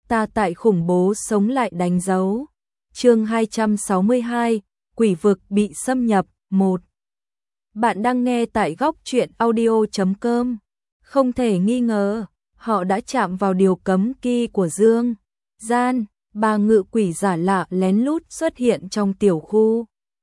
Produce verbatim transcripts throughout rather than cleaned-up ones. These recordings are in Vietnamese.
ta tại khủng bố sống lại đánh dấu. Chương hai trăm sáu mươi hai, quỷ vực bị xâm nhập, một. Bạn đang nghe tại góc truyện audio chấm com. Không thể nghi ngờ, họ đã chạm vào điều cấm kỵ của Dương Gian, ba ngự quỷ giả lạ lén lút xuất hiện trong tiểu khu.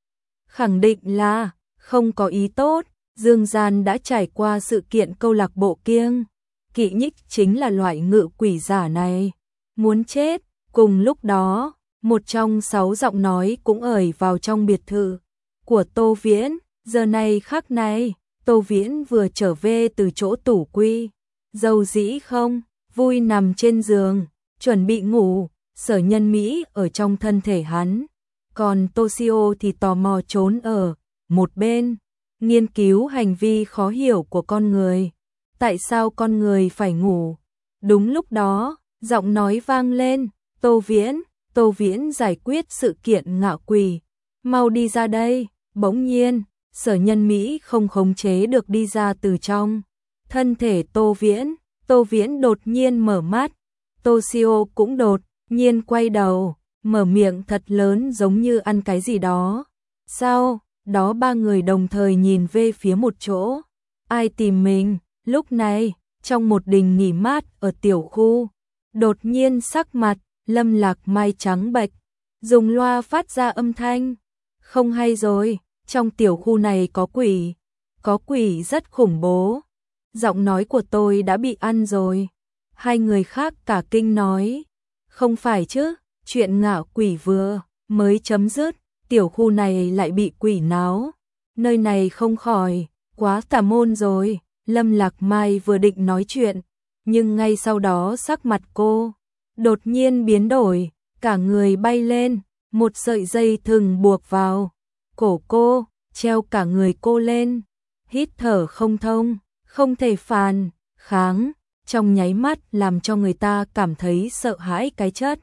Khẳng định là không có ý tốt, Dương Gian đã trải qua sự kiện câu lạc bộ kiêng kỵ nhích chính là loại ngự quỷ giả này. Muốn chết, cùng lúc đó, một trong sáu giọng nói cũng ởi vào trong biệt thự của Tô Viễn. Giờ này khắc này, Tô Viễn vừa trở về từ chỗ tủ quy, dầu dĩ không, vui nằm trên giường, chuẩn bị ngủ, Sở Nhân Mỹ ở trong thân thể hắn. Còn Toshio thì tò mò trốn ở một bên, nghiên cứu hành vi khó hiểu của con người. Tại sao con người phải ngủ? Đúng lúc đó, giọng nói vang lên, Tô Viễn, Tô Viễn giải quyết sự kiện ngạo quỷ. Mau đi ra đây, bỗng nhiên, Sở Nhân Mỹ không khống chế được đi ra từ trong thân thể Tô Viễn. Tô Viễn đột nhiên mở mắt, Toshio cũng đột nhiên quay đầu, mở miệng thật lớn giống như ăn cái gì đó. Sau đó ba người đồng thời nhìn về phía một chỗ. Ai tìm mình? Lúc này, trong một đình nghỉ mát ở tiểu khu, đột nhiên sắc mặt Lâm Lạc Mai trắng bệch, dùng loa phát ra âm thanh. Không hay rồi, trong tiểu khu này có quỷ, có quỷ rất khủng bố. Giọng nói của tôi đã bị ăn rồi. Hai người khác cả kinh nói, không phải chứ, chuyện ngạo quỷ vừa mới chấm dứt, tiểu khu này lại bị quỷ náo. Nơi này không khỏi, quá tà môn rồi. Lâm Lạc Mai vừa định nói chuyện, nhưng ngay sau đó sắc mặt cô đột nhiên biến đổi, cả người bay lên, một sợi dây thừng buộc vào cổ cô, treo cả người cô lên, hít thở không thông, không thể phản kháng, trong nháy mắt làm cho người ta cảm thấy sợ hãi cái chất.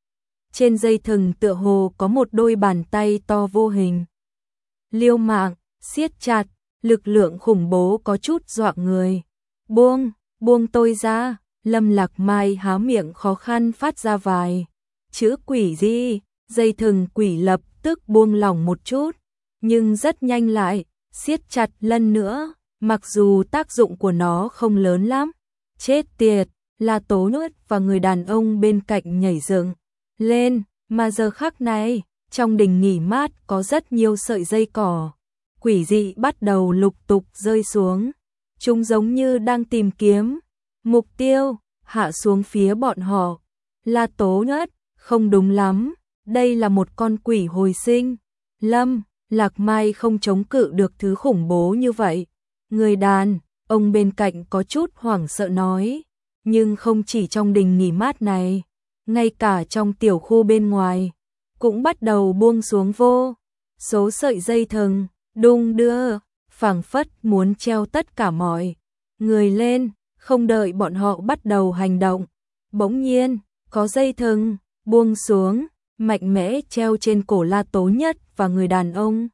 Trên dây thừng tựa hồ có một đôi bàn tay to vô hình, liêu mạng siết chặt, lực lượng khủng bố có chút dọa người. Buông, buông tôi ra. Lâm Lạc Mai há miệng khó khăn phát ra vài chữ quỷ gì. Dây thừng quỷ lập tức buông lỏng một chút, nhưng rất nhanh lại siết chặt lần nữa, mặc dù tác dụng của nó không lớn lắm. Chết tiệt, là Tố Nuốt và người đàn ông bên cạnh nhảy dựng lên, mà giờ khắc này, trong đình nghỉ mát có rất nhiều sợi dây cỏ quỷ dị bắt đầu lục tục rơi xuống. Chúng giống như đang tìm kiếm mục tiêu, hạ xuống phía bọn họ. Là Tố Nhất, không đúng lắm, đây là một con quỷ hồi sinh. Lâm Lạc Mai không chống cự được thứ khủng bố như vậy. Người đàn ông bên cạnh có chút hoảng sợ nói, nhưng không chỉ trong đình nghỉ mát này, ngay cả trong tiểu khu bên ngoài cũng bắt đầu buông xuống vô số sợi dây thừng, đung đưa, phảng phất muốn treo tất cả mọi người lên. Không đợi bọn họ bắt đầu hành động, bỗng nhiên có dây thừng buông xuống, mạnh mẽ treo trên cổ La Tố Nhất và người đàn ông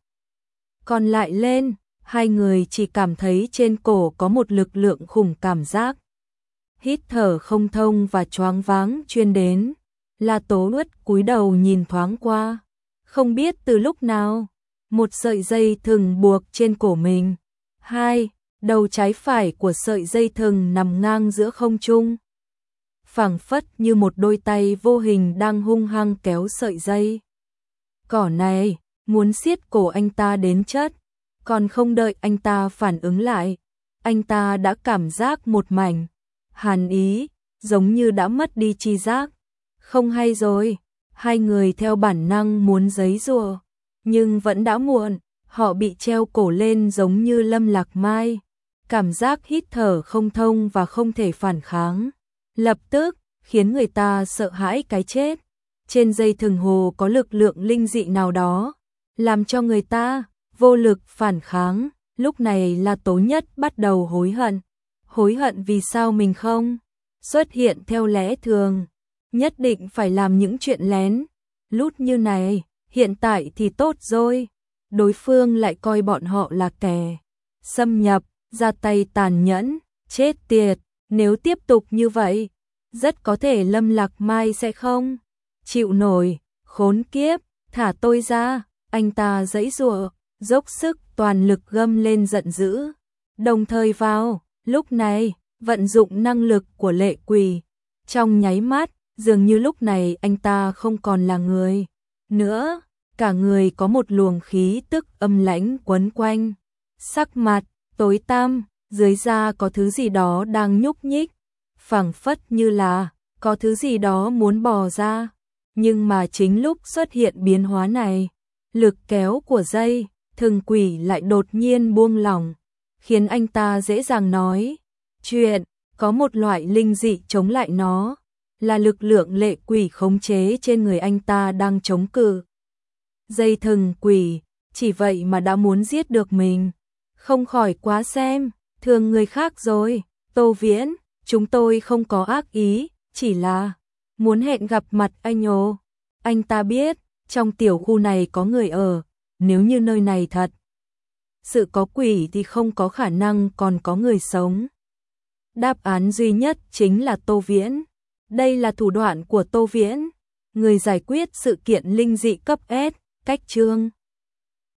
còn lại lên. Hai người chỉ cảm thấy trên cổ có một lực lượng khủng, cảm giác hít thở không thông và choáng váng truyền đến. La Tố Nhất cúi đầu nhìn thoáng qua, không biết từ lúc nào một sợi dây thừng buộc trên cổ mình. Hai đầu trái phải của sợi dây thừng nằm ngang giữa không trung, phảng phất như một đôi tay vô hình đang hung hăng kéo sợi dây cỏ này, muốn siết cổ anh ta đến chết. Còn không đợi anh ta phản ứng lại, anh ta đã cảm giác một mảnh hàn ý, giống như đã mất đi tri giác. Không hay rồi, hai người theo bản năng muốn giãy giụa, nhưng vẫn đã muộn. Họ bị treo cổ lên giống như Lâm Lạc Mai, cảm giác hít thở không thông và không thể phản kháng, lập tức khiến người ta sợ hãi cái chết. Trên dây thừng hồ có lực lượng linh dị nào đó, làm cho người ta vô lực phản kháng. Lúc này là Tố Nhất bắt đầu hối hận, hối hận vì sao mình không xuất hiện theo lẽ thường, nhất định phải làm những chuyện lén lút như này. Hiện tại thì tốt rồi, đối phương lại coi bọn họ là kẻ xâm nhập, ra tay tàn nhẫn. Chết tiệt, nếu tiếp tục như vậy, rất có thể Lâm Lạc Mai sẽ không chịu nổi, khốn kiếp, thả tôi ra, anh ta giãy giụa, dốc sức toàn lực gầm lên giận dữ. Đồng thời vào lúc này, vận dụng năng lực của Lệ Quỷ, trong nháy mắt, dường như lúc này anh ta không còn là người nữa, cả người có một luồng khí tức âm lãnh quấn quanh, sắc mặt tối tăm, dưới da có thứ gì đó đang nhúc nhích, phảng phất như là có thứ gì đó muốn bò ra, nhưng mà chính lúc xuất hiện biến hóa này, lực kéo của dây thừng quỷ lại đột nhiên buông lỏng, khiến anh ta dễ dàng nói chuyện, có một loại linh dị chống lại nó, là lực lượng Lệ Quỷ khống chế trên người anh ta đang chống cự. Dây thừng quỷ, chỉ vậy mà đã muốn giết được mình, không khỏi quá xem thường người khác rồi. Tô Viễn, chúng tôi không có ác ý, chỉ là muốn hẹn gặp mặt anh ồ. Anh ta biết, trong tiểu khu này có người ở, nếu như nơi này thật sự có quỷ thì không có khả năng còn có người sống. Đáp án duy nhất chính là Tô Viễn. Đây là thủ đoạn của Tô Viễn, người giải quyết sự kiện linh dị cấp S, cách chương